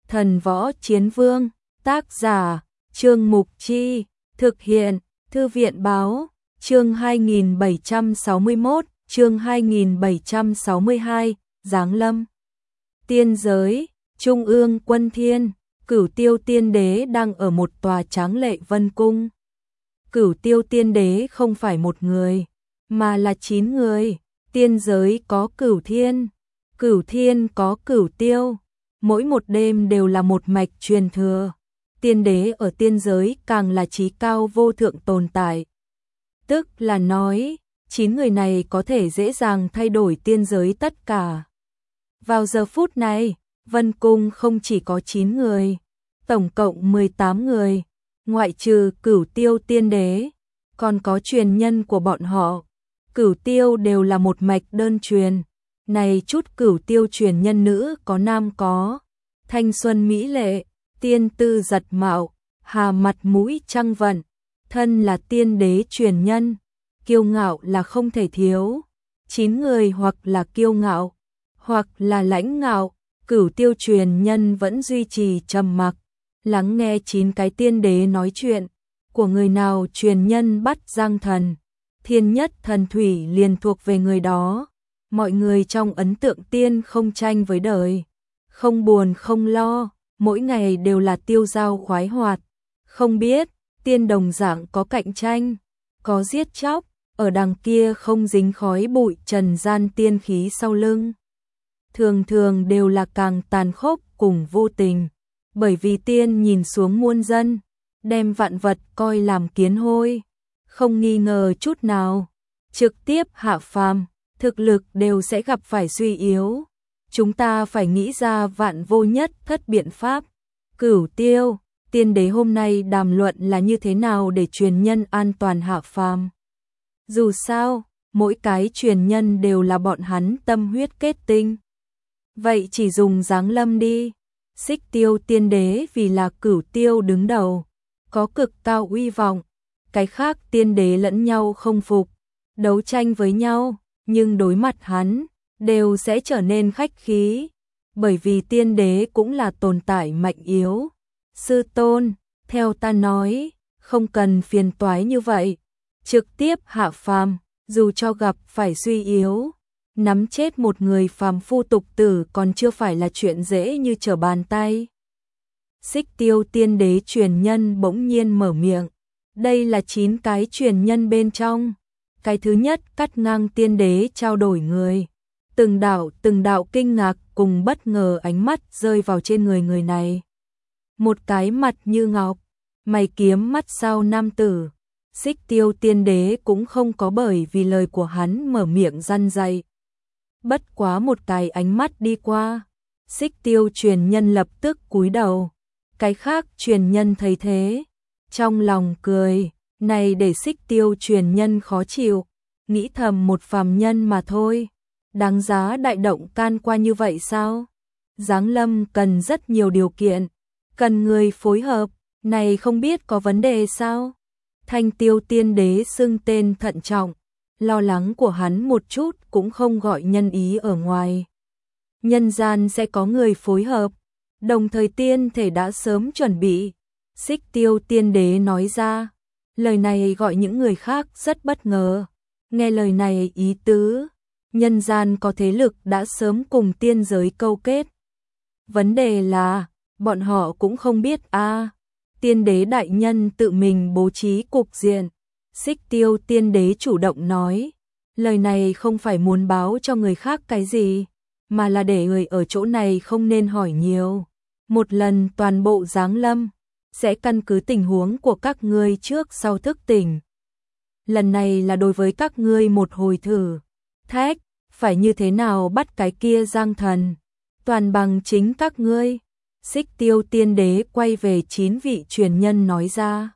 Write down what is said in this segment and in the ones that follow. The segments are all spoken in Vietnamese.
Thần Võ Chiến Vương, tác giả, Trương Mục Chi, thực hiện, Thư viện Báo, chương 2761, chương 2762, Giáng Lâm. Tiên giới, Trung ương Quân Thiên, Cửu Tiêu Tiên Đế đang ở một tòa tráng lệ vân cung. Cửu Tiêu Tiên Đế không phải một người, mà là 9 người. Tiên giới có Cửu Thiên có Cửu Tiêu, mỗi một đêm đều là một mạch truyền thừa. Tiên đế ở tiên giới càng là chí cao vô thượng tồn tại. Tức là nói, 9 người này có thể dễ dàng thay đổi tiên giới tất cả. Vào giờ phút này, Vân Cung không chỉ có 9 người, tổng cộng 18 người, ngoại trừ Cửu Tiêu Tiên Đế, còn có truyền nhân của bọn họ. Cửu Tiêu đều là một mạch đơn truyền. Này chút Cửu Tiêu truyền nhân nữ có nam có, thanh xuân mỹ lệ, tiên tư giật mạo, hà mặt mũi trăng vận, thân là tiên đế truyền nhân, kiêu ngạo là không thể thiếu. 9 người hoặc là kiêu ngạo, hoặc là lãnh ngạo. Cửu Tiêu truyền nhân vẫn duy trì trầm mặc, lắng nghe 9 cái tiên đế nói chuyện. Của người nào truyền nhân bắt Giang Thần, thiên nhất thần thủy liền thuộc về người đó. Mọi người trong ấn tượng tiên không tranh với đời, không buồn không lo, mỗi ngày đều là tiêu dao khoái hoạt. Không biết, tiên đồng dạng có cạnh tranh, có giết chóc, ở đằng kia không dính khói bụi trần gian tiên khí sau lưng. Thường thường đều là càng tàn khốc cùng vô tình, bởi vì tiên nhìn xuống muôn dân, đem vạn vật coi làm kiến hôi, không nghi ngờ chút nào, trực tiếp hạ phàm, thực lực đều sẽ gặp phải suy yếu. Chúng ta phải nghĩ ra vạn vô nhất thất biện pháp. Cửu Tiêu Tiên Đế hôm nay đàm luận là như thế nào để truyền nhân an toàn hạ phàm. Dù sao, mỗi cái truyền nhân đều là bọn hắn tâm huyết kết tinh. Vậy chỉ dùng Giáng Lâm đi. Xích Tiêu Tiên Đế vì là Cửu Tiêu đứng đầu, có cực cao uy vọng, cái khác tiên đế lẫn nhau không phục, đấu tranh với nhau, nhưng đối mặt hắn đều sẽ trở nên khách khí, bởi vì tiên đế cũng là tồn tại mạnh yếu. Sư tôn, theo ta nói, không cần phiền toái như vậy, trực tiếp hạ phàm, dù cho gặp phải suy yếu, nắm chết một người phàm phu tục tử còn chưa phải là chuyện dễ như trở bàn tay. Xích Tiêu Tiên Đế truyền nhân bỗng nhiên mở miệng, đây là 9 cái truyền nhân bên trong. Cái thứ nhất cắt ngang tiên đế trao đổi người. Từng đạo kinh ngạc cùng bất ngờ ánh mắt rơi vào trên người này. Một cái mặt như ngọc, mày kiếm mắt sao nam tử. Xích Tiêu Tiên Đế cũng không có bởi vì lời của hắn mở miệng răn dạy. Bất quá một cái ánh mắt đi qua, Xích Tiêu truyền nhân lập tức cúi đầu. Cái khác truyền nhân thấy thế, trong lòng cười, này để Xích Tiêu truyền nhân khó chịu, nghĩ thầm một phàm nhân mà thôi, đáng giá đại động can qua như vậy sao? Giáng Lâm cần rất nhiều điều kiện, cần người phối hợp, này không biết có vấn đề sao? Thanh Tiêu Tiên Đế xưng tên thận trọng, lo lắng của hắn một chút cũng không gọi nhân ý ở ngoài. Nhân gian sẽ có người phối hợp, đồng thời tiên thể đã sớm chuẩn bị. Xích Tiêu Tiên Đế nói ra, lời này gọi những người khác rất bất ngờ. Nghe lời này ý tứ, nhân gian có thế lực đã sớm cùng tiên giới câu kết. Vấn đề là, bọn họ cũng không biết tiên đế đại nhân tự mình bố trí cục diện. Xích Tiêu Tiên Đế chủ động nói, lời này không phải muốn báo cho người khác cái gì, mà là để người ở chỗ này không nên hỏi nhiều. Một lần toàn bộ Giáng Lâm, sẽ căn cứ tình huống của các ngươi trước sau thức tỉnh. Lần này là đối với các ngươi một hồi thử thách, phải như thế nào bắt cái kia Giang Thần, toàn bằng chính các ngươi. Xích Tiêu Tiên Đế quay về 9 vị truyền nhân nói ra.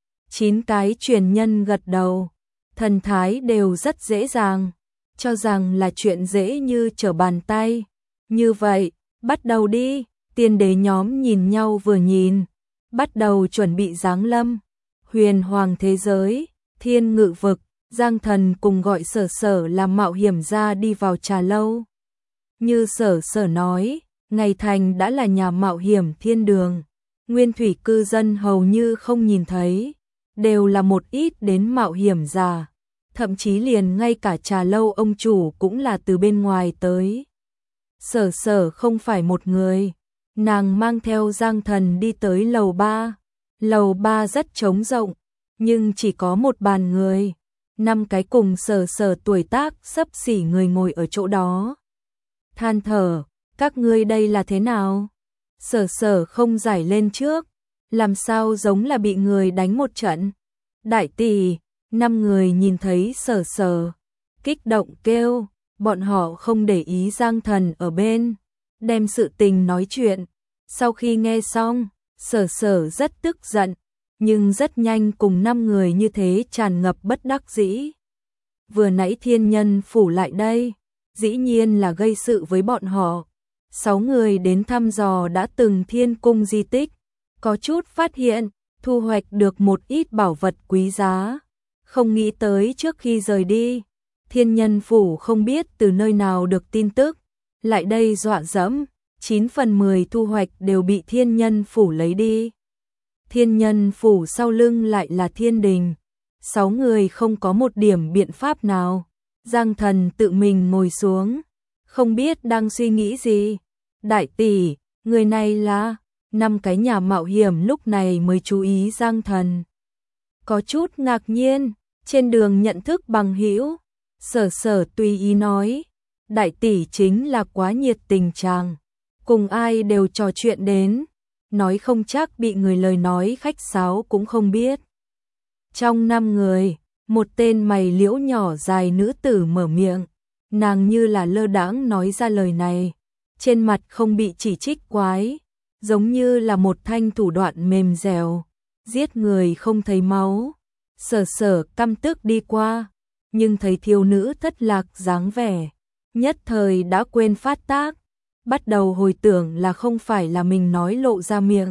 9 cái truyền nhân gật đầu, thần thái đều rất dễ dàng, cho rằng là chuyện dễ như trở bàn tay. Như vậy, bắt đầu đi. Tiên đế nhóm nhìn nhau vừa nhìn, bắt đầu chuẩn bị Giáng Lâm. Huyền hoàng thế giới, Thiên Ngự vực, Giang Thần cùng gọi Sở Sở làm mạo hiểm ra đi vào trà lâu. Như Sở Sở nói, Ngày thành đã là nhà mạo hiểm thiên đường, nguyên thủy cư dân hầu như không nhìn thấy, đều là một ít đến mạo hiểm giả, thậm chí liền ngay cả trà lâu ông chủ cũng là từ bên ngoài tới. Sở Sở không phải một người, nàng mang theo Giang Thần đi tới lầu 3. Lầu 3 rất trống rộng, nhưng chỉ có một bàn người, 5 cái cùng Sở Sở tuổi tác xấp xỉ người ngồi ở chỗ đó. Than thở, các ngươi đây là thế nào? Sở Sở không giải lên trước, làm sao giống là bị người đánh một trận. Đại tỷ, 5 người nhìn thấy Sở Sở, kích động kêu, bọn họ không để ý Giang Thần ở bên, đem sự tình nói chuyện. Sau khi nghe xong, Sở Sở rất tức giận, nhưng rất nhanh cùng 5 người như thế tràn ngập bất đắc dĩ. Vừa nãy thiên nhân phủ lại đây, dĩ nhiên là gây sự với bọn họ. 6 người đến thăm dò đã từng thiên cung di tích, có chút phát hiện, thu hoạch được một ít bảo vật quý giá. Không nghĩ tới trước khi rời đi, thiên nhân phủ không biết từ nơi nào được tin tức, lại đây dọa dẫm, 9 phần 10 thu hoạch đều bị thiên nhân phủ lấy đi. Thiên nhân phủ sau lưng lại là thiên đình, 6 người không có một điểm biện pháp nào. Giang Thần tự mình ngồi xuống, không biết đang suy nghĩ gì. Đại tỷ, người này là... 5 cái nhà mạo hiểm lúc này mới chú ý Giang Thần. Có chút ngạc nhiên, trên đường nhận thức bằng hữu, Sở Sở tùy ý nói, đại tỷ chính là quá nhiệt tình chàng, cùng ai đều trò chuyện đến, nói không chắc bị người lời nói khách sáo cũng không biết. Trong 5 người, một tên mày liễu nhỏ dài nữ tử mở miệng, nàng như là lơ đãng nói ra lời này, trên mặt không bị chỉ trích quái, giống như là một thanh thủ đoạn mềm dẻo, giết người không thấy máu. Sở Sở căm tức đi qua, nhưng thấy thiếu nữ thất lạc dáng vẻ, nhất thời đã quên phát tác, bắt đầu hồi tưởng là không phải là mình nói lộ ra miệng.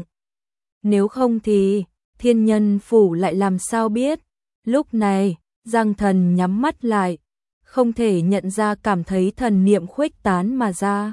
Nếu không thì, thiên nhân phủ lại làm sao biết. Lúc này, Giang Thần nhắm mắt lại, không thể nhận ra cảm thấy thần niệm khuếch tán mà ra.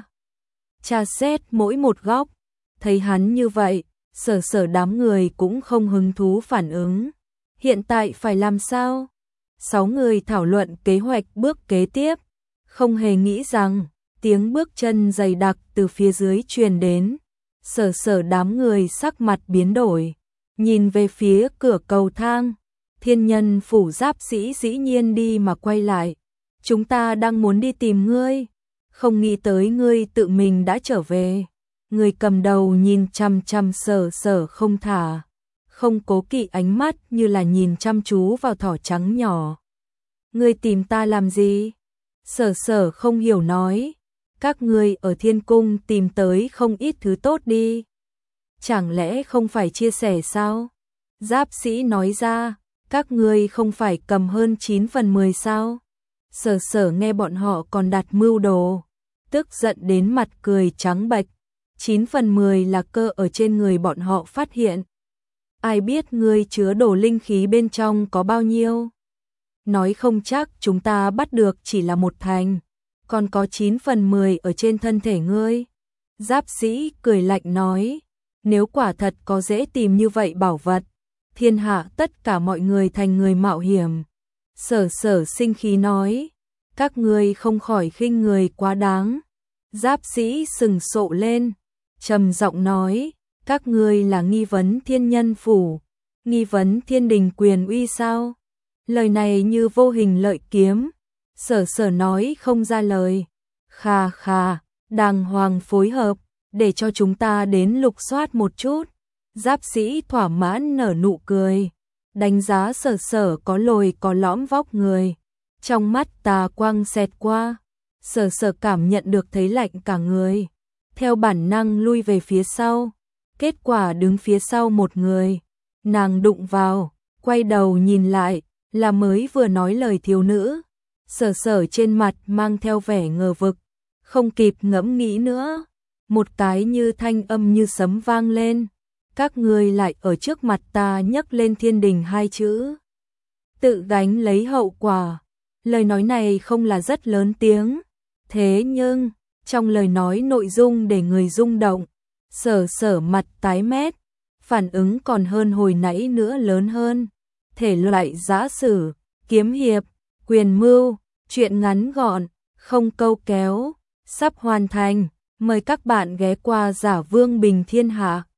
Tra xét mỗi một góc, thấy hắn như vậy, Sở Sở đám người cũng không hứng thú phản ứng. Hiện tại phải làm sao? 6 người thảo luận kế hoạch bước kế tiếp, không hề nghĩ rằng tiếng bước chân dày đặc từ phía dưới truyền đến. Sở Sở đám người sắc mặt biến đổi, nhìn về phía cửa cầu thang. Thiên nhân phủ giáp sĩ dĩ nhiên đi mà quay lại. Chúng ta đang muốn đi tìm ngươi, không nghĩ tới ngươi tự mình đã trở về. Người cầm đầu nhìn chăm chăm Sở Sở không thả, không cố kỵ ánh mắt như là nhìn chăm chú vào thỏ trắng nhỏ. Ngươi tìm ta làm gì? Sở Sở không hiểu nói, các ngươi ở thiên cung tìm tới không ít thứ tốt đi. Chẳng lẽ không phải chia sẻ sao? Giáp sĩ nói ra, các ngươi không phải cầm hơn 9 phần 10 sao? Sở Sở nghe bọn họ còn đặt mưu đồ, tức giận đến mặt cười trắng bệch. 9 phần 10 là cơ ở trên người bọn họ phát hiện. Ai biết ngươi chứa đồ linh khí bên trong có bao nhiêu? Nói không chắc chúng ta bắt được chỉ là một thành, còn có 9 phần 10 ở trên thân thể ngươi. Giáp sĩ cười lạnh nói, nếu quả thật có dễ tìm như vậy bảo vật, thiên hạ tất cả mọi người thành người mạo hiểm. Sở Sở sinh khí nói, các ngươi không khỏi khinh người quá đáng. Giáp sĩ sừng sộ lên, trầm giọng nói, các ngươi là nghi vấn thiên nhân phủ, nghi vấn thiên đình quyền uy sao? Lời này như vô hình lợi kiếm. Sở Sở nói không ra lời. Khà khà, đàng hoàng phối hợp, để cho chúng ta đến lục soát một chút. Giáp sĩ thỏa mãn nở nụ cười, đánh giá Sở Sở có lồi có lõm vóc người. Trong mắt tà quang xẹt qua, Sở Sở cảm nhận được thấy lạnh cả người, theo bản năng lui về phía sau. Kết quả đứng phía sau một người, nàng đụng vào, quay đầu nhìn lại, là mới vừa nói lời thiếu nữ. Sở Sở trên mặt mang theo vẻ ngờ vực, không kịp ngẫm nghĩ nữa, một cái như thanh âm như sấm vang lên, các ngươi lại ở trước mặt ta nhắc lên thiên đình 2 chữ, tự gánh lấy hậu quả. Lời nói này không là rất lớn tiếng, thế nhưng trong lời nói nội dung để người rung động. Sở Sở mặt tái mét, phản ứng còn hơn hồi nãy nữa lớn hơn. Thể loại giã sử, kiếm hiệp, quyền mưu, truyện ngắn gọn, không câu kéo, sắp hoàn thành. Mời các bạn ghé qua Giả Vương Bình Thiên Hạ.